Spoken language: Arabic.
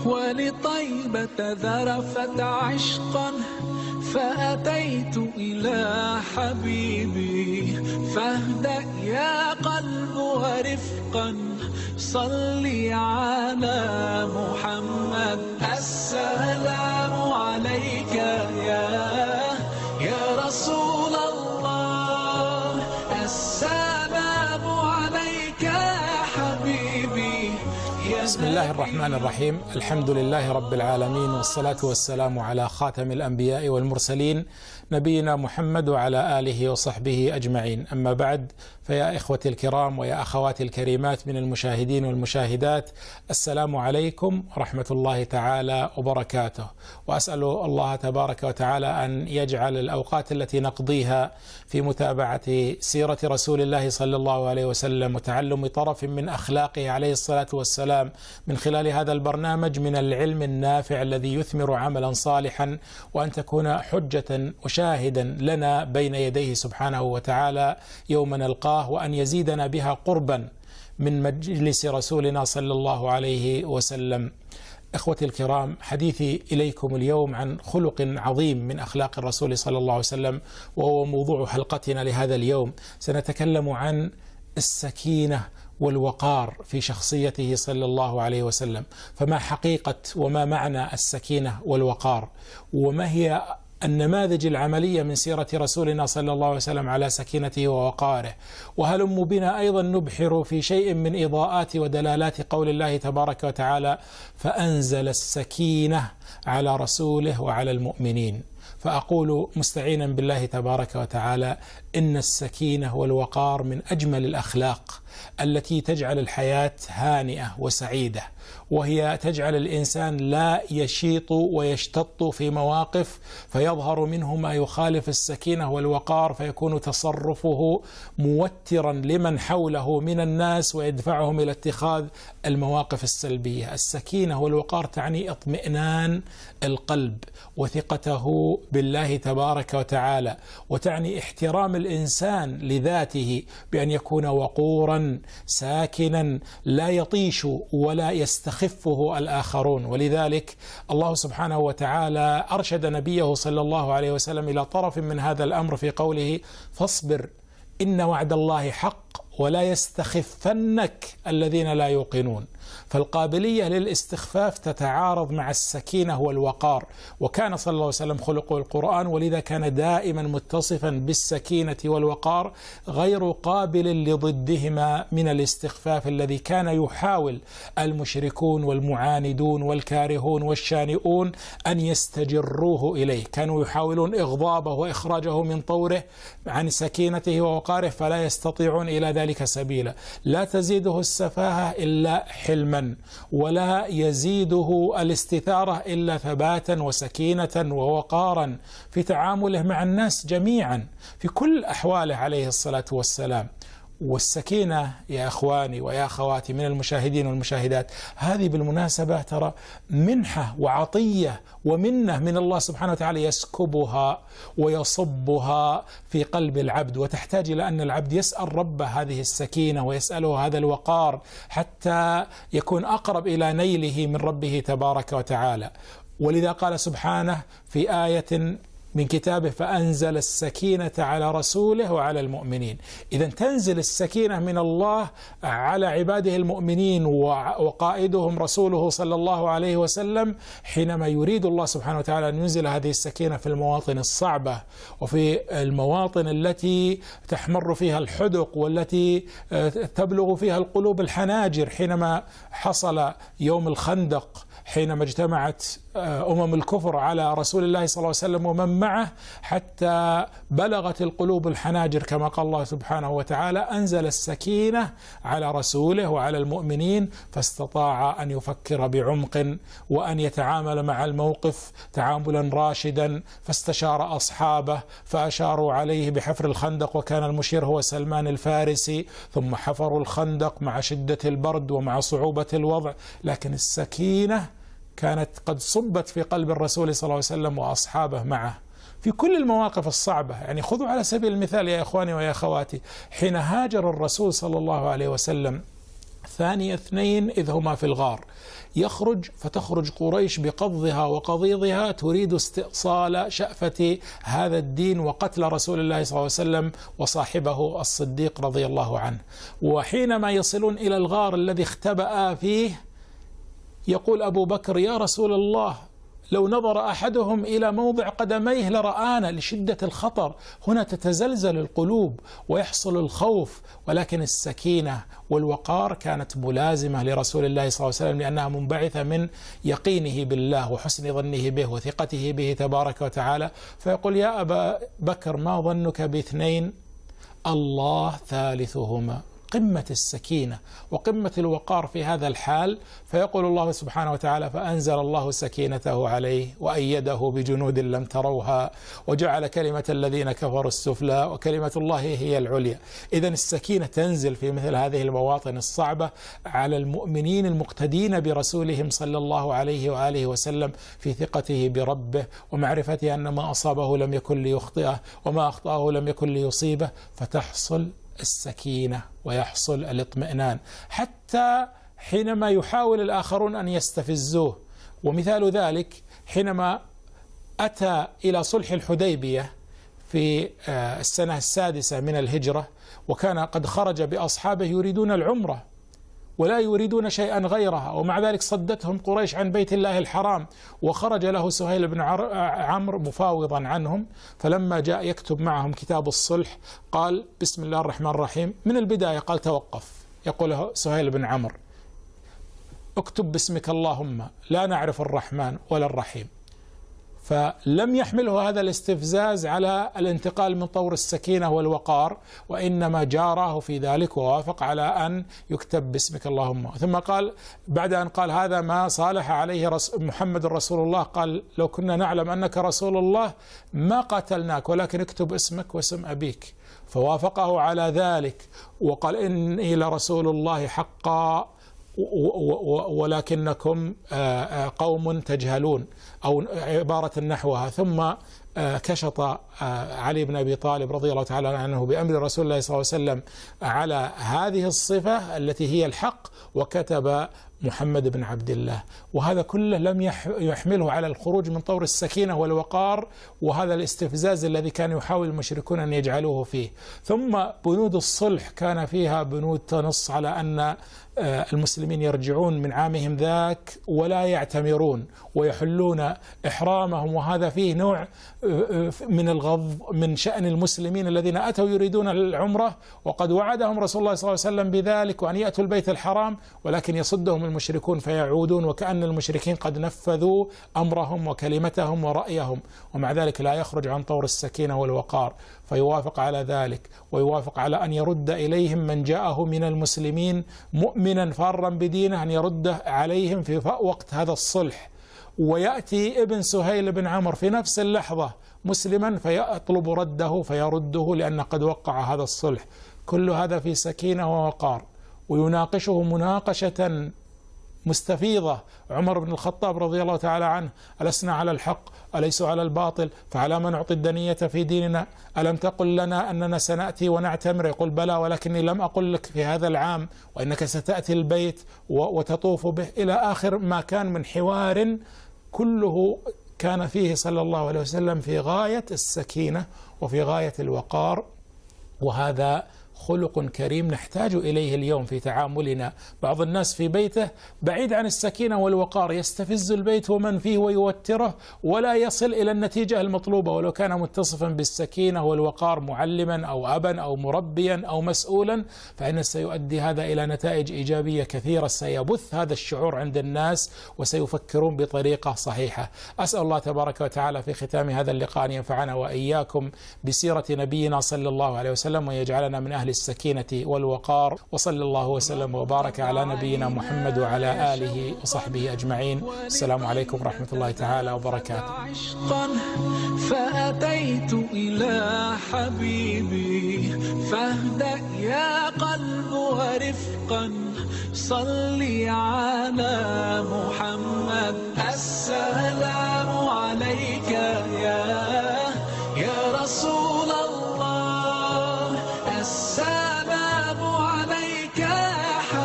ولطيبة ذرفت عشقا فأتيت إلى حبيبي فاهدأ يا قلب ورفقا صلي على محمد. السلام عليك يا رسول الله، السلام عليك يا حبيبي. بسم الله الرحمن الرحيم. الحمد لله رب العالمين، والصلاة والسلام على خاتم الأنبياء والمرسلين نبينا محمد وعلى آله وصحبه أجمعين. أما بعد، فيا إخوتي الكرام ويا أخواتي الكريمات من المشاهدين والمشاهدات، السلام عليكم ورحمة الله تعالى وبركاته. وأسأل الله تبارك وتعالى أن يجعل الأوقات التي نقضيها في متابعة سيرة رسول الله صلى الله عليه وسلم وتعلم طرف من أخلاقه عليه الصلاة والسلام من خلال هذا البرنامج من العلم النافع الذي يثمر عملا صالحا، وأن تكون حجة وشاهدا لنا بين يديه سبحانه وتعالى يوم نلقاه، وأن يزيدنا بها قربا من مجلس رسولنا صلى الله عليه وسلم. إخوتي الكرام، حديثي إليكم اليوم عن خلق عظيم من أخلاق الرسول صلى الله عليه وسلم، وهو موضوع حلقتنا لهذا اليوم. سنتكلم عن السكينة والوقار في شخصيته صلى الله عليه وسلم. فما حقيقة وما معنى السكينة والوقار؟ وما هي النماذج العملية من سيرة رسولنا صلى الله عليه وسلم على سكينته ووقاره؟ وهلم بنا أيضا نبحر في شيء من إضاءات ودلالات قول الله تبارك وتعالى: فأنزل السكينة على رسوله وعلى المؤمنين. فأقول مستعينا بالله تبارك وتعالى: إن السكينة والوقار من أجمل الأخلاق التي تجعل الحياة هانئة وسعيدة، وهي تجعل الإنسان لا يشيط ويشتط في مواقف فيظهر منه ما يخالف السكينة والوقار، فيكون تصرفه موترا لمن حوله من الناس ويدفعهم إلى اتخاذ المواقف السلبية. السكينة والوقار تعني اطمئنان القلب وثقته بالله تبارك وتعالى، وتعني احترام الإنسان لذاته بأن يكون وقورا ساكنا لا يطيش ولا يستخفه الآخرون. ولذلك الله سبحانه وتعالى أرشد نبيه صلى الله عليه وسلم إلى طرف من هذا الأمر في قوله: فاصبر إن وعد الله حق ولا يستخفنك الذين لا يوقنون. فالقابلية للاستخفاف تتعارض مع السكينة والوقار، وكان صلى الله عليه وسلم خلقه القرآن، ولذا كان دائما متصفا بالسكينة والوقار غير قابل لضدهما من الاستخفاف الذي كان يحاول المشركون والمعاندون والكارهون والشانئون أن يستجروه إليه. كانوا يحاولون إغضابه وإخراجه من طوره عن سكينته ووقاره، فلا يستطيعون إلى ذلك سبيلا. لا تزيده السفاهة إلا حلما، ولا يزيده الاستثارة إلا ثباتا وسكينة ووقارا في تعامله مع الناس جميعا في كل أحواله عليه الصلاة والسلام. والسكينة يا أخواني ويا أخواتي من المشاهدين والمشاهدات، هذه بالمناسبة ترى منحة وعطية ومنة من الله سبحانه وتعالى يسكبها ويصبها في قلب العبد، وتحتاج إلى أن العبد يسأل ربه هذه السكينة ويسأله هذا الوقار حتى يكون أقرب إلى نيله من ربه تبارك وتعالى. ولذا قال سبحانه في آية من كتابه: فأنزل السكينة على رسوله وعلى المؤمنين. إذا تنزل السكينة من الله على عباده المؤمنين وقائدهم رسوله صلى الله عليه وسلم حينما يريد الله سبحانه وتعالى أن ينزل هذه السكينة في المواطن الصعبة وفي المواطن التي تحمر فيها الحدق والتي تبلغ فيها القلوب الحناجر. حينما حصل يوم الخندق، حينما اجتمعت الكفر على رسول الله صلى الله عليه وسلم ومن معه حتى بلغت القلوب الحناجر كما قال الله سبحانه وتعالى: أنزل السكينة على رسوله وعلى المؤمنين فاستطاع أن يفكر بعمق وأن يتعامل مع الموقف تعاملا راشدا، فاستشار أصحابه فأشاروا عليه بحفر الخندق، وكان المشير هو سلمان الفارسي، ثم حفروا الخندق مع شدة البرد ومع صعوبة الوضع، لكن السكينة كانت قد صبت في قلب الرسول صلى الله عليه وسلم وأصحابه معه في كل المواقف الصعبة. يعني خذوا على سبيل المثال يا إخواني ويا أخواتي، حين هاجر الرسول صلى الله عليه وسلم ثاني اثنين إذ هما في الغار. يخرج فتخرج قريش بقضها وقضيضها تريد استئصال شأفة هذا الدين وقتل رسول الله صلى الله عليه وسلم وصاحبه الصديق رضي الله عنه. وحينما يصلون إلى الغار الذي اختبأ فيه يقول أبو بكر: يا رسول الله، لو نظر أحدهم إلى موضع قدميه لرآنا، لشدة الخطر. هنا تتزلزل القلوب ويحصل الخوف، ولكن السكينة والوقار كانت ملازمة لرسول الله صلى الله عليه وسلم، لأنها منبعثة من يقينه بالله وحسن ظنه به وثقته به تبارك وتعالى. فيقول: يا أبا بكر، ما ظنك باثنين الله ثالثهما. قمة السكينة وقمة الوقار في هذا الحال. فيقول الله سبحانه وتعالى: فأنزل الله سكينته عليه وأيده بجنود لم تروها وجعل كلمة الذين كفروا السفلى وكلمة الله هي العليا. إذن السكينة تنزل في مثل هذه المواطن الصعبة على المؤمنين المقتدين برسولهم صلى الله عليه وآله وسلم في ثقته بربه ومعرفته أن ما أصابه لم يكن ليخطئه وما أخطأه لم يكن ليصيبه، فتحصل السكينة ويحصل الاطمئنان، حتى حينما يحاول الآخرون أن يستفزوه. ومثال ذلك حينما أتى إلى صلح الحديبية في السنة السادسة من الهجرة، وكان قد خرج بأصحابه يريدون العمرة ولا يريدون شيئا غيرها، ومع ذلك صدتهم قريش عن بيت الله الحرام، وخرج له سهيل بن عمرو مفاوضا عنهم. فلما جاء يكتب معهم كتاب الصلح قال: بسم الله الرحمن الرحيم. من البداية قال: توقف. يقول سهيل بن عمرو: اكتب باسمك اللهم، لا نعرف الرحمن ولا الرحيم. فلم يحمله هذا الاستفزاز على الانتقال من طور السكينة والوقار، وإنما جاره في ذلك ووافق على أن يكتب باسمك اللهم. ثم قال بعد أن قال هذا ما صالح عليه محمد رسول الله، قال: لو كنا نعلم أنك رسول الله ما قاتلناك، ولكن اكتب اسمك واسم أبيك. فوافقه على ذلك وقال: إني لرسول الله حقا ولكنكم قوم تجهلون، أو عبارة نحوها. ثم كشط علي بن أبي طالب رضي الله تعالى عنه بأمر رسول الله صلى الله عليه وسلم على هذه الصفة التي هي الحق، وكتب محمد بن عبد الله. وهذا كله لم يحمله على الخروج من طور السكينة والوقار وهذا الاستفزاز الذي كان يحاول المشركون أن يجعلوه فيه. ثم بنود الصلح كان فيها بنود تنص على أن المسلمين يرجعون من عامهم ذاك ولا يعتمرون ويحلون إحرامهم، وهذا فيه نوع من الغض من شأن المسلمين الذين أتوا يريدون العمرة، وقد وعدهم رسول الله صلى الله عليه وسلم بذلك وأن يأتوا البيت الحرام، ولكن يصدهم المشركون فيعودون وكأن المشركين قد نفذوا أمرهم وكلمتهم ورأيهم، ومع ذلك لا يخرج عن طور السكينة والوقار. فيوافق على ذلك، ويوافق على أن يرد إليهم من جاءه من المسلمين مؤمنا فارا بدينه، أن يرده عليهم في وقت هذا الصلح. ويأتي ابن سهيل بن عمرو في نفس اللحظة مسلما فيطلب رده فيرده لأن قد وقع هذا الصلح. كل هذا في سكينة ووقار. ويناقشه مناقشة مستفيضة عمر بن الخطاب رضي الله تعالى عنه: ألسنا على الحق؟ أليسوا على الباطل؟ فعلى ما نعطي الدنية في ديننا؟ ألم تقل لنا أننا سنأتي ونعتمر؟ يقول: بلى، ولكني لم أقل لك في هذا العام، وإنك ستأتي البيت وتطوف به، إلى آخر ما كان من حوار كله كان فيه صلى الله عليه وسلم في غاية السكينة وفي غاية الوقار. وهذا خلق كريم نحتاج إليه اليوم في تعاملنا. بعض الناس في بيته بعيد عن السكينة والوقار، يستفز البيت ومن فيه ويوتره ولا يصل إلى النتيجة المطلوبة، ولو كان متصفا بالسكينة والوقار معلما أو أبا أو مربيا أو مسؤولا، فإن سيؤدي هذا إلى نتائج إيجابية كثيرة، سيبث هذا الشعور عند الناس وسيفكرون بطريقة صحيحة. أسأل الله تبارك وتعالى في ختام هذا اللقاء أن ينفعنا وإياكم بسيرة نبينا صلى الله عليه وسلم، ويجعلنا من أهل السكينة والوقار. وصلى الله وسلم وبارك على نبينا محمد وعلى آله وصحبه أجمعين. السلام عليكم ورحمة الله تعالى وبركاته. فأتيت إلى حبيبي فاهدأ يا قلب ورفقا صلي على محمد. السلام عليك يا